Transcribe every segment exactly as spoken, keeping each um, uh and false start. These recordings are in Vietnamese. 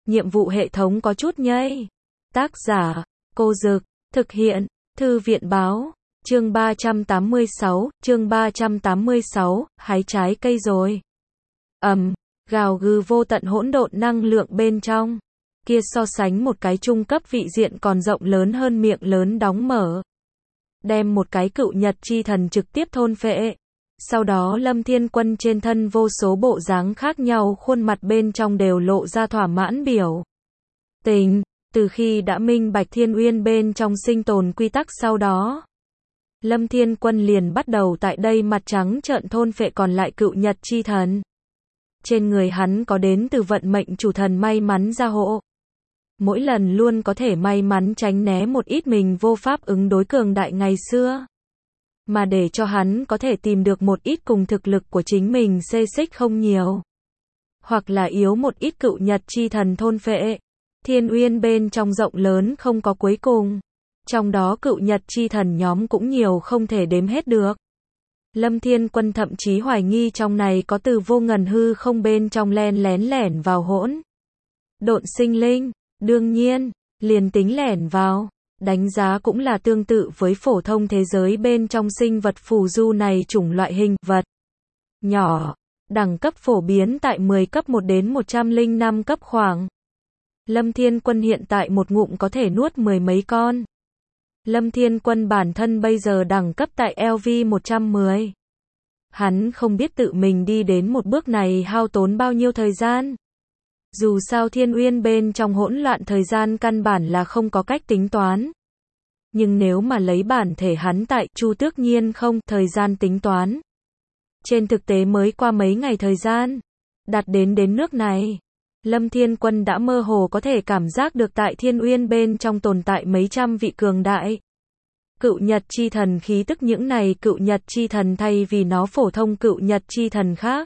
nhiệm vụ hệ thống có chút nhây. Tác giả, Cô Dực, thực hiện, Thư viện Báo, chương ba trăm tám mươi sáu, chương ba trăm tám mươi sáu, hái trái cây rồi. Ầm, gào gừ vô tận hỗn độn năng lượng bên trong. Kia so sánh một cái trung cấp vị diện còn rộng lớn hơn miệng lớn đóng mở. Đem một cái cựu nhật chi thần trực tiếp thôn phệ. Sau đó Lâm Thiên Quân trên thân vô số bộ dáng khác nhau khuôn mặt bên trong đều lộ ra thỏa mãn biểu tình, từ khi đã minh bạch Thiên Uyên bên trong sinh tồn quy tắc sau đó. Lâm Thiên Quân liền bắt đầu tại đây mặt trắng trợn thôn phệ còn lại cựu nhật chi thần. Trên người hắn có đến từ vận mệnh chủ thần may mắn gia hộ. Mỗi lần luôn có thể may mắn tránh né một ít mình vô pháp ứng đối cường đại ngày xưa. Mà để cho hắn có thể tìm được một ít cùng thực lực của chính mình xê xích không nhiều. Hoặc là yếu một ít cựu nhật chi thần thôn phệ. Thiên Uyên bên trong rộng lớn không có cuối cùng. Trong đó cựu nhật chi thần nhóm cũng nhiều không thể đếm hết được. Lâm Thiên Quân thậm chí hoài nghi trong này có từ vô ngần hư không bên trong len lén lẻn vào hỗn độn sinh linh. Đương nhiên, liền tính lẻn vào, đánh giá cũng là tương tự với phổ thông thế giới bên trong sinh vật phù du này chủng loại hình vật nhỏ, đẳng cấp phổ biến tại mười cấp một đến một trăm lẻ năm cấp khoảng. Lâm Thiên Quân hiện tại một ngụm có thể nuốt mười mấy con. Lâm Thiên Quân bản thân bây giờ đẳng cấp tại L V một trăm mười. Hắn không biết tự mình đi đến một bước này hao tốn bao nhiêu thời gian. Dù sao Thiên Uyên bên trong hỗn loạn thời gian căn bản là không có cách tính toán. Nhưng nếu mà lấy bản thể hắn tại Chu Tước Nhiên không thời gian tính toán. Trên thực tế mới qua mấy ngày thời gian. Đạt đến đến nước này. Lâm Thiên Quân đã mơ hồ có thể cảm giác được tại Thiên Uyên bên trong tồn tại mấy trăm vị cường đại. Cựu nhật chi thần khí tức những này cựu nhật chi thần thay vì nó phổ thông cựu nhật chi thần khác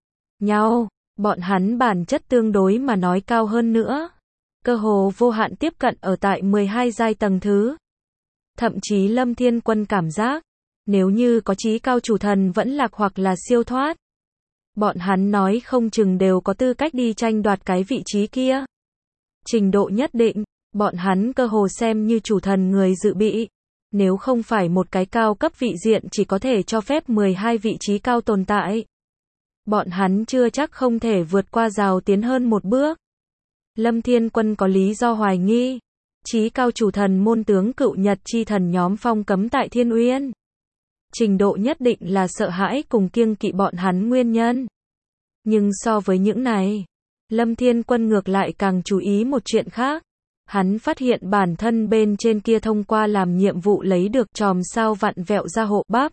nhau. Bọn hắn bản chất tương đối mà nói cao hơn nữa. Cơ hồ vô hạn tiếp cận ở tại mười hai giai tầng thứ. Thậm chí Lâm Thiên Quân cảm giác, nếu như có chí cao chủ thần vẫn lạc hoặc là siêu thoát. Bọn hắn nói không chừng đều có tư cách đi tranh đoạt cái vị trí kia. Trình độ nhất định, bọn hắn cơ hồ xem như chủ thần người dự bị. Nếu không phải một cái cao cấp vị diện chỉ có thể cho phép mười hai vị trí cao tồn tại. Bọn hắn chưa chắc không thể vượt qua rào tiến hơn một bước. Lâm Thiên Quân có lý do hoài nghi. Chí cao chủ thần môn tướng cựu nhật chi thần nhóm phong cấm tại Thiên Uyên. Trình độ nhất định là sợ hãi cùng kiêng kỵ bọn hắn nguyên nhân. Nhưng so với những này, Lâm Thiên Quân ngược lại càng chú ý một chuyện khác. Hắn phát hiện bản thân bên trên kia thông qua làm nhiệm vụ lấy được chòm sao vặn vẹo ra hộ bắp.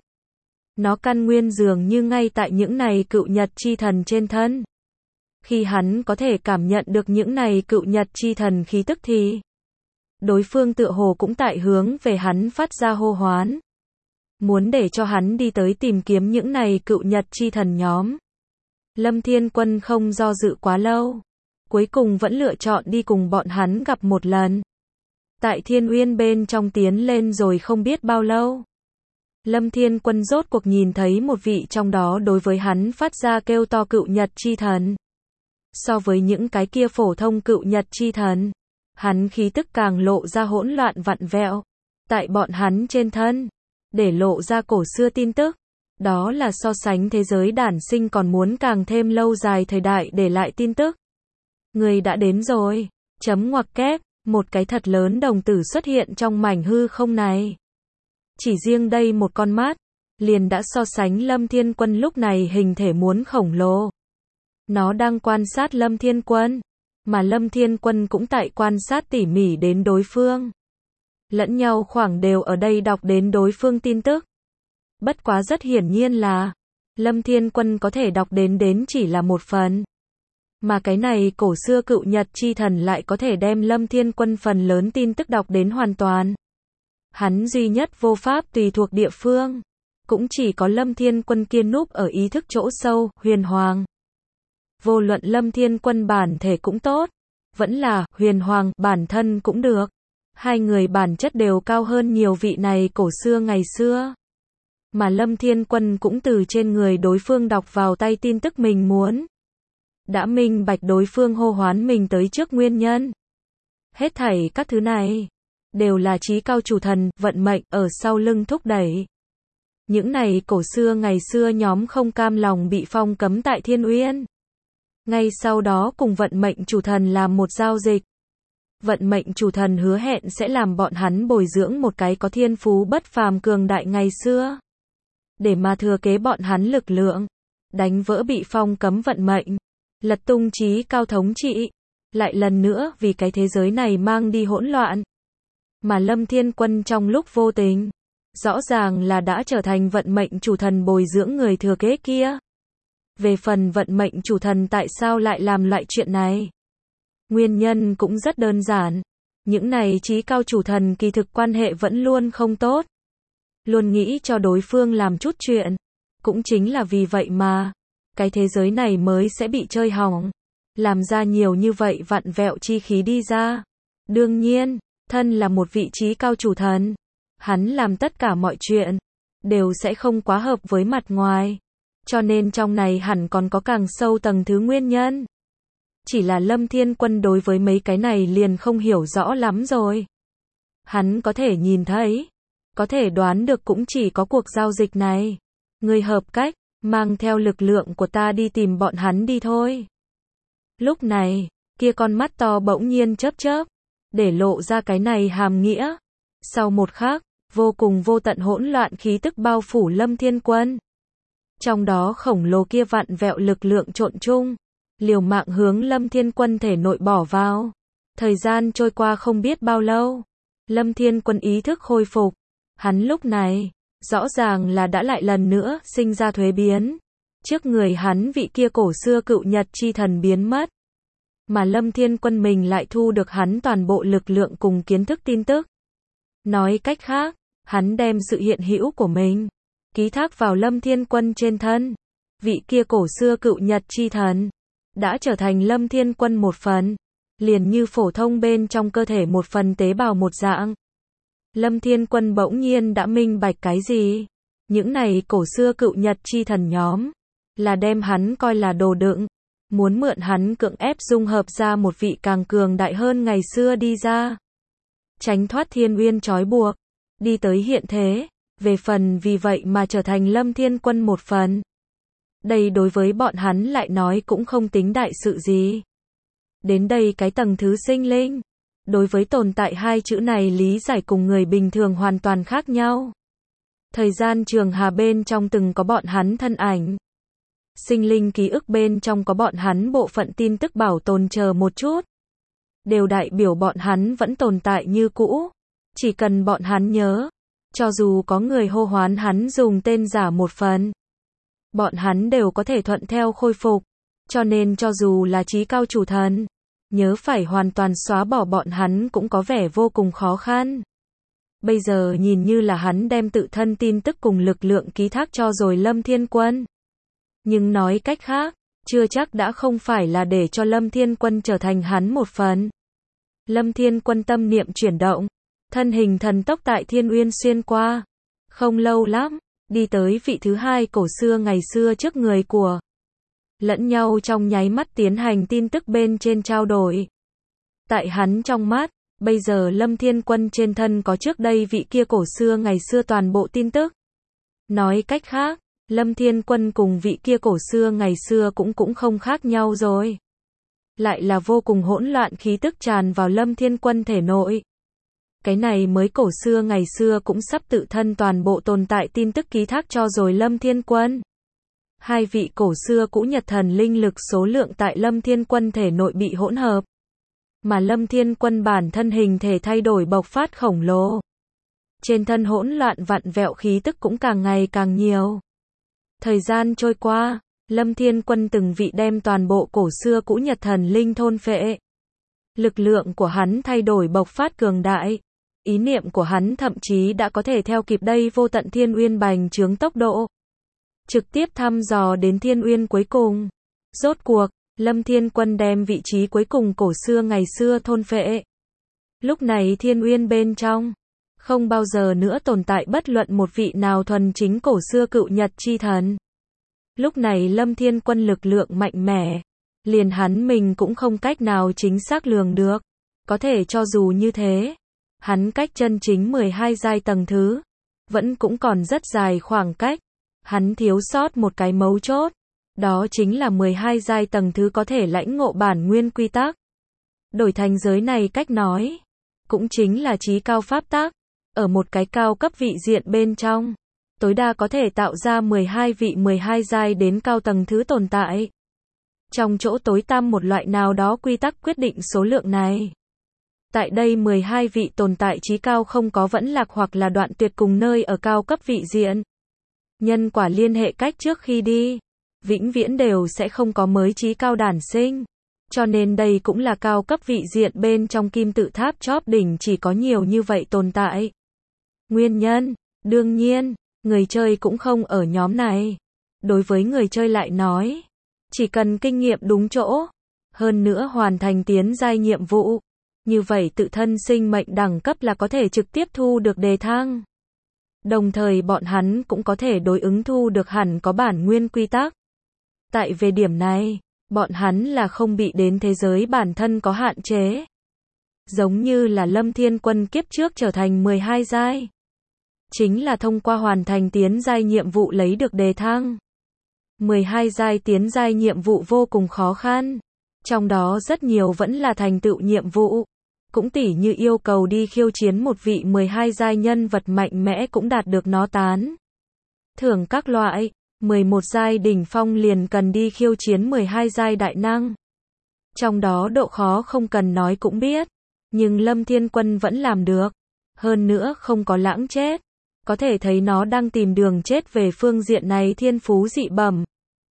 Nó căn nguyên dường như ngay tại những này cựu nhật chi thần trên thân. Khi hắn có thể cảm nhận được những này cựu nhật chi thần khí tức thì đối phương tựa hồ cũng tại hướng về hắn phát ra hô hoán. Muốn để cho hắn đi tới tìm kiếm những này cựu nhật chi thần nhóm. Lâm Thiên Quân không do dự quá lâu. Cuối cùng vẫn lựa chọn đi cùng bọn hắn gặp một lần. Tại Thiên Uyên bên trong tiến lên rồi không biết bao lâu. Lâm Thiên Quân rốt cuộc nhìn thấy một vị trong đó đối với hắn phát ra kêu to cựu nhật chi thần. So với những cái kia phổ thông cựu nhật chi thần, hắn khí tức càng lộ ra hỗn loạn vặn vẹo. Tại bọn hắn trên thân, để lộ ra cổ xưa tin tức. Đó là so sánh thế giới đản sinh còn muốn càng thêm lâu dài thời đại để lại tin tức. Người đã đến rồi. Chấm ngoặc kép, một cái thật lớn đồng tử xuất hiện trong mảnh hư không này. Chỉ riêng đây một con mắt, liền đã so sánh Lâm Thiên Quân lúc này hình thể muốn khổng lồ. Nó đang quan sát Lâm Thiên Quân, mà Lâm Thiên Quân cũng tại quan sát tỉ mỉ đến đối phương. Lẫn nhau khoảng đều ở đây đọc đến đối phương tin tức. Bất quá rất hiển nhiên là, Lâm Thiên Quân có thể đọc đến đến chỉ là một phần. Mà cái này cổ xưa cựu nhật chi thần lại có thể đem Lâm Thiên Quân phần lớn tin tức đọc đến hoàn toàn. Hắn duy nhất vô pháp tùy thuộc địa phương. Cũng chỉ có Lâm Thiên Quân kiên núp ở ý thức chỗ sâu, huyền hoàng. Vô luận Lâm Thiên Quân bản thể cũng tốt. Vẫn là, huyền hoàng, bản thân cũng được. Hai người bản chất đều cao hơn nhiều vị này cổ xưa ngày xưa. Mà Lâm Thiên Quân cũng từ trên người đối phương đọc vào tay tin tức mình muốn. đã minh bạch đối phương hô hoán mình tới trước nguyên nhân. Hết thảy các thứ này, đều là trí cao chủ thần, vận mệnh, ở sau lưng thúc đẩy. Những này cổ xưa ngày xưa nhóm không cam lòng bị phong cấm tại Thiên Uyên. Ngay sau đó cùng vận mệnh chủ thần làm một giao dịch. Vận mệnh chủ thần hứa hẹn sẽ làm bọn hắn bồi dưỡng một cái có thiên phú bất phàm cường đại ngày xưa. Để mà thừa kế bọn hắn lực lượng. Đánh vỡ bị phong cấm vận mệnh. Lật tung trí cao thống trị. Lại lần nữa vì cái thế giới này mang đi hỗn loạn. Mà Lâm Thiên Quân trong lúc vô tình, rõ ràng là đã trở thành vận mệnh chủ thần bồi dưỡng người thừa kế kia. Về phần vận mệnh chủ thần tại sao lại làm loại chuyện này? Nguyên nhân cũng rất đơn giản. Những này trí cao chủ thần kỳ thực quan hệ vẫn luôn không tốt. Luôn nghĩ cho đối phương làm chút chuyện. Cũng chính là vì vậy mà, cái thế giới này mới sẽ bị chơi hỏng. Làm ra nhiều như vậy vặn vẹo chi khí đi ra. Đương nhiên, thân là một vị trí cao chủ thần. Hắn làm tất cả mọi chuyện, đều sẽ không quá hợp với mặt ngoài. Cho nên trong này hẳn còn có càng sâu tầng thứ nguyên nhân. Chỉ là Lâm Thiên Quân đối với mấy cái này liền không hiểu rõ lắm rồi. Hắn có thể nhìn thấy, có thể đoán được cũng chỉ có cuộc giao dịch này. Người hợp cách, mang theo lực lượng của ta đi tìm bọn hắn đi thôi. Lúc này, kia con mắt to bỗng nhiên chớp chớp, để lộ ra cái này hàm nghĩa. Sau một khắc, vô cùng vô tận hỗn loạn khí tức bao phủ Lâm Thiên Quân. Trong đó khổng lồ kia vặn vẹo lực lượng trộn chung, liều mạng hướng Lâm Thiên Quân thể nội bỏ vào. Thời gian trôi qua không biết bao lâu, Lâm Thiên Quân ý thức khôi phục. Hắn lúc này, rõ ràng là đã lại lần nữa sinh ra thuế biến. Trước người hắn vị kia cổ xưa cựu nhật chi thần biến mất. Mà Lâm Thiên Quân mình lại thu được hắn toàn bộ lực lượng cùng kiến thức tin tức. Nói cách khác, hắn đem sự hiện hữu của mình ký thác vào Lâm Thiên Quân trên thân. Vị kia cổ xưa cựu nhật chi thần đã trở thành Lâm Thiên Quân một phần, liền như phổ thông bên trong cơ thể một phần tế bào một dạng. Lâm Thiên Quân bỗng nhiên đã minh bạch cái gì? Những này cổ xưa cựu nhật chi thần nhóm là đem hắn coi là đồ đựng, muốn mượn hắn cưỡng ép dung hợp ra một vị càng cường đại hơn ngày xưa đi ra. Tránh thoát Thiên Uyên trói buộc, đi tới hiện thế, về phần vì vậy mà trở thành Lâm Thiên Quân một phần. Đây đối với bọn hắn lại nói cũng không tính đại sự gì. Đến đây cái tầng thứ sinh linh, đối với tồn tại hai chữ này lý giải cùng người bình thường hoàn toàn khác nhau. Thời gian trường hà bên trong từng có bọn hắn thân ảnh. Sinh linh ký ức bên trong có bọn hắn bộ phận tin tức bảo tồn chờ một chút. Đều đại biểu bọn hắn vẫn tồn tại như cũ. Chỉ cần bọn hắn nhớ, cho dù có người hô hoán hắn dùng tên giả một phần, bọn hắn đều có thể thuận theo khôi phục. Cho nên cho dù là trí cao chủ thần, nhớ phải hoàn toàn xóa bỏ bọn hắn cũng có vẻ vô cùng khó khăn. Bây giờ nhìn như là hắn đem tự thân tin tức cùng lực lượng ký thác cho rồi Lâm Thiên Quân. Nhưng nói cách khác, chưa chắc đã không phải là để cho Lâm Thiên Quân trở thành hắn một phần. Lâm Thiên Quân tâm niệm chuyển động, thân hình thần tốc tại Thiên Uyên xuyên qua. Không lâu lắm, đi tới vị thứ hai cổ xưa ngày xưa trước người của. Lẫn nhau trong nháy mắt tiến hành tin tức bên trên trao đổi. Tại hắn trong mắt, bây giờ Lâm Thiên Quân trên thân có trước đây vị kia cổ xưa ngày xưa toàn bộ tin tức. Nói cách khác, Lâm Thiên Quân cùng vị kia cổ xưa ngày xưa cũng cũng không khác nhau rồi. Lại là vô cùng hỗn loạn khí tức tràn vào Lâm Thiên Quân thể nội. Cái này mới cổ xưa ngày xưa cũng sắp tự thân toàn bộ tồn tại tin tức ký thác cho rồi Lâm Thiên Quân. Hai vị cổ xưa cũ nhật thần linh lực số lượng tại Lâm Thiên Quân thể nội bị hỗn hợp. Mà Lâm Thiên Quân bản thân hình thể thay đổi bộc phát khổng lồ. Trên thân hỗn loạn vặn vẹo khí tức cũng càng ngày càng nhiều. Thời gian trôi qua, Lâm Thiên Quân từng vị đem toàn bộ cổ xưa cũ nhật thần linh thôn phệ. Lực lượng của hắn thay đổi bộc phát cường đại. Ý niệm của hắn thậm chí đã có thể theo kịp đây vô tận Thiên Uyên bành trướng tốc độ. Trực tiếp thăm dò đến Thiên Uyên cuối cùng. Rốt cuộc, Lâm Thiên Quân đem vị trí cuối cùng cổ xưa ngày xưa thôn phệ. Lúc này Thiên Uyên bên trong, không bao giờ nữa tồn tại bất luận một vị nào thuần chính cổ xưa cựu nhật chi thần. Lúc này Lâm Thiên Quân lực lượng mạnh mẽ, Liền hắn mình cũng không cách nào chính xác lường được. Có thể cho dù như thế, hắn cách chân chính mười hai giai tầng thứ, vẫn cũng còn rất dài khoảng cách. Hắn thiếu sót một cái mấu chốt, đó chính là mười hai giai tầng thứ có thể lãnh ngộ bản nguyên quy tắc. Đổi thành giới này cách nói, cũng chính là chí cao pháp tắc, ở một cái cao cấp vị diện bên trong, tối đa có thể tạo ra mười hai vị mười hai giai đến cao tầng thứ tồn tại. Trong chỗ tối tăm một loại nào đó quy tắc quyết định số lượng này. Tại đây mười hai vị tồn tại chí cao không có vẫn lạc hoặc là đoạn tuyệt cùng nơi ở cao cấp vị diện. Nhân quả liên hệ cách trước khi đi, vĩnh viễn đều sẽ không có mới chí cao đản sinh. Cho nên đây cũng là cao cấp vị diện bên trong kim tự tháp chóp đỉnh chỉ có nhiều như vậy tồn tại. Nguyên nhân, đương nhiên, người chơi cũng không ở nhóm này. Đối với người chơi lại nói, chỉ cần kinh nghiệm đúng chỗ, hơn nữa hoàn thành tiến giai nhiệm vụ, như vậy tự thân sinh mệnh đẳng cấp là có thể trực tiếp thu được đề thăng. Đồng thời bọn hắn cũng có thể đối ứng thu được hẳn có bản nguyên quy tắc. Tại về điểm này, bọn hắn là không bị đến thế giới bản thân có hạn chế. Giống như là Lâm Thiên Quân kiếp trước trở thành mười hai giai. Chính là thông qua hoàn thành tiến giai nhiệm vụ lấy được đề thăng. mười hai giai tiến giai nhiệm vụ vô cùng khó khăn. Trong đó rất nhiều vẫn là thành tựu nhiệm vụ. Cũng tỉ như yêu cầu đi khiêu chiến một vị mười hai giai nhân vật mạnh mẽ cũng đạt được nó tán. Thưởng các loại, mười một giai đỉnh phong liền cần đi khiêu chiến mười hai giai đại năng. Trong đó độ khó không cần nói cũng biết. Nhưng Lâm Thiên Quân vẫn làm được. Hơn nữa không có lãng chết. Có thể thấy nó đang tìm đường chết về phương diện này thiên phú dị bẩm.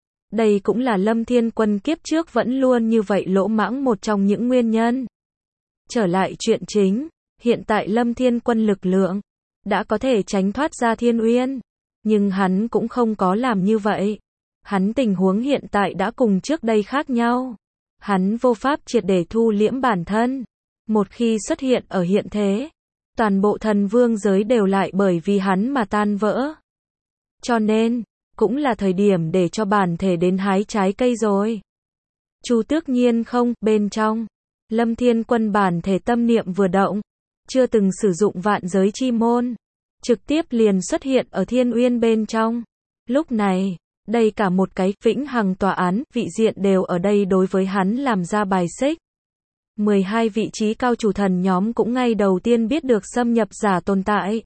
Đây cũng là Lâm Thiên Quân kiếp trước vẫn luôn như vậy lỗ mãng một trong những nguyên nhân. Trở lại chuyện chính, hiện tại Lâm Thiên Quân lực lượng đã có thể tránh thoát ra Thiên Uyên, nhưng hắn cũng không có làm như vậy. Hắn tình huống hiện tại đã cùng trước đây khác nhau. Hắn vô pháp triệt để thu liễm bản thân. Một khi xuất hiện ở hiện thế, toàn bộ thần vương giới đều lại bởi vì hắn mà tan vỡ. Cho nên, cũng là thời điểm để cho bản thể đến hái trái cây rồi. Chu Tước Nhiên không, bên trong, Lâm Thiên Quân bản thể tâm niệm vừa động, chưa từng sử dụng vạn giới chi môn, trực tiếp liền xuất hiện ở Thiên Uyên bên trong. Lúc này, đây cả một cái vĩnh hằng tòa án, vị diện đều ở đây đối với hắn làm ra bài xích. mười hai vị trí cao chủ thần nhóm cũng ngay đầu tiên biết được xâm nhập giả tồn tại.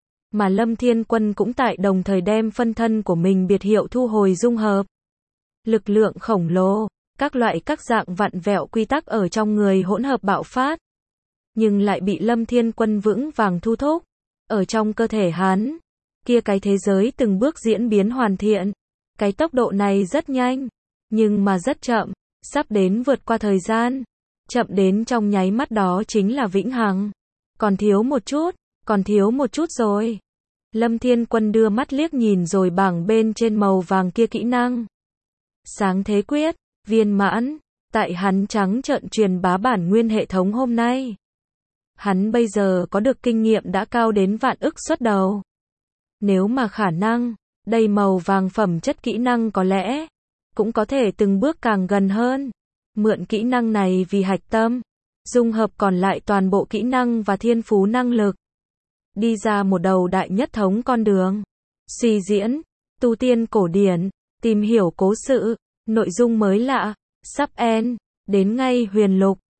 Mà Lâm Thiên Quân cũng tại đồng thời đem phân thân của mình biệt hiệu thu hồi dung hợp. Lực lượng khổng lồ, các loại các dạng vặn vẹo quy tắc ở trong người hỗn hợp bạo phát. Nhưng lại bị Lâm Thiên Quân vững vàng thu thúc. Ở trong cơ thể hắn, kia cái thế giới từng bước diễn biến hoàn thiện. Cái tốc độ này rất nhanh, nhưng mà rất chậm, sắp đến vượt qua thời gian. Chậm đến trong nháy mắt đó chính là vĩnh hằng. Còn thiếu một chút, còn thiếu một chút rồi. Lâm Thiên Quân đưa mắt liếc nhìn rồi bảng bên trên màu vàng kia kỹ năng. Sáng thế quyết, viên mãn, tại hắn trắng trợn truyền bá bản nguyên hệ thống hôm nay. Hắn bây giờ có được kinh nghiệm đã cao đến vạn ức xuất đầu. Nếu mà khả năng, đây màu vàng phẩm chất kỹ năng có lẽ cũng có thể từng bước càng gần hơn. Mượn kỹ năng này vì hạch tâm, dung hợp còn lại toàn bộ kỹ năng và thiên phú năng lực. Đi ra một đầu đại nhất thống con đường. Suy diễn, tu tiên cổ điển, tìm hiểu cố sự, nội dung mới lạ, sắp end, đến ngay huyền lục.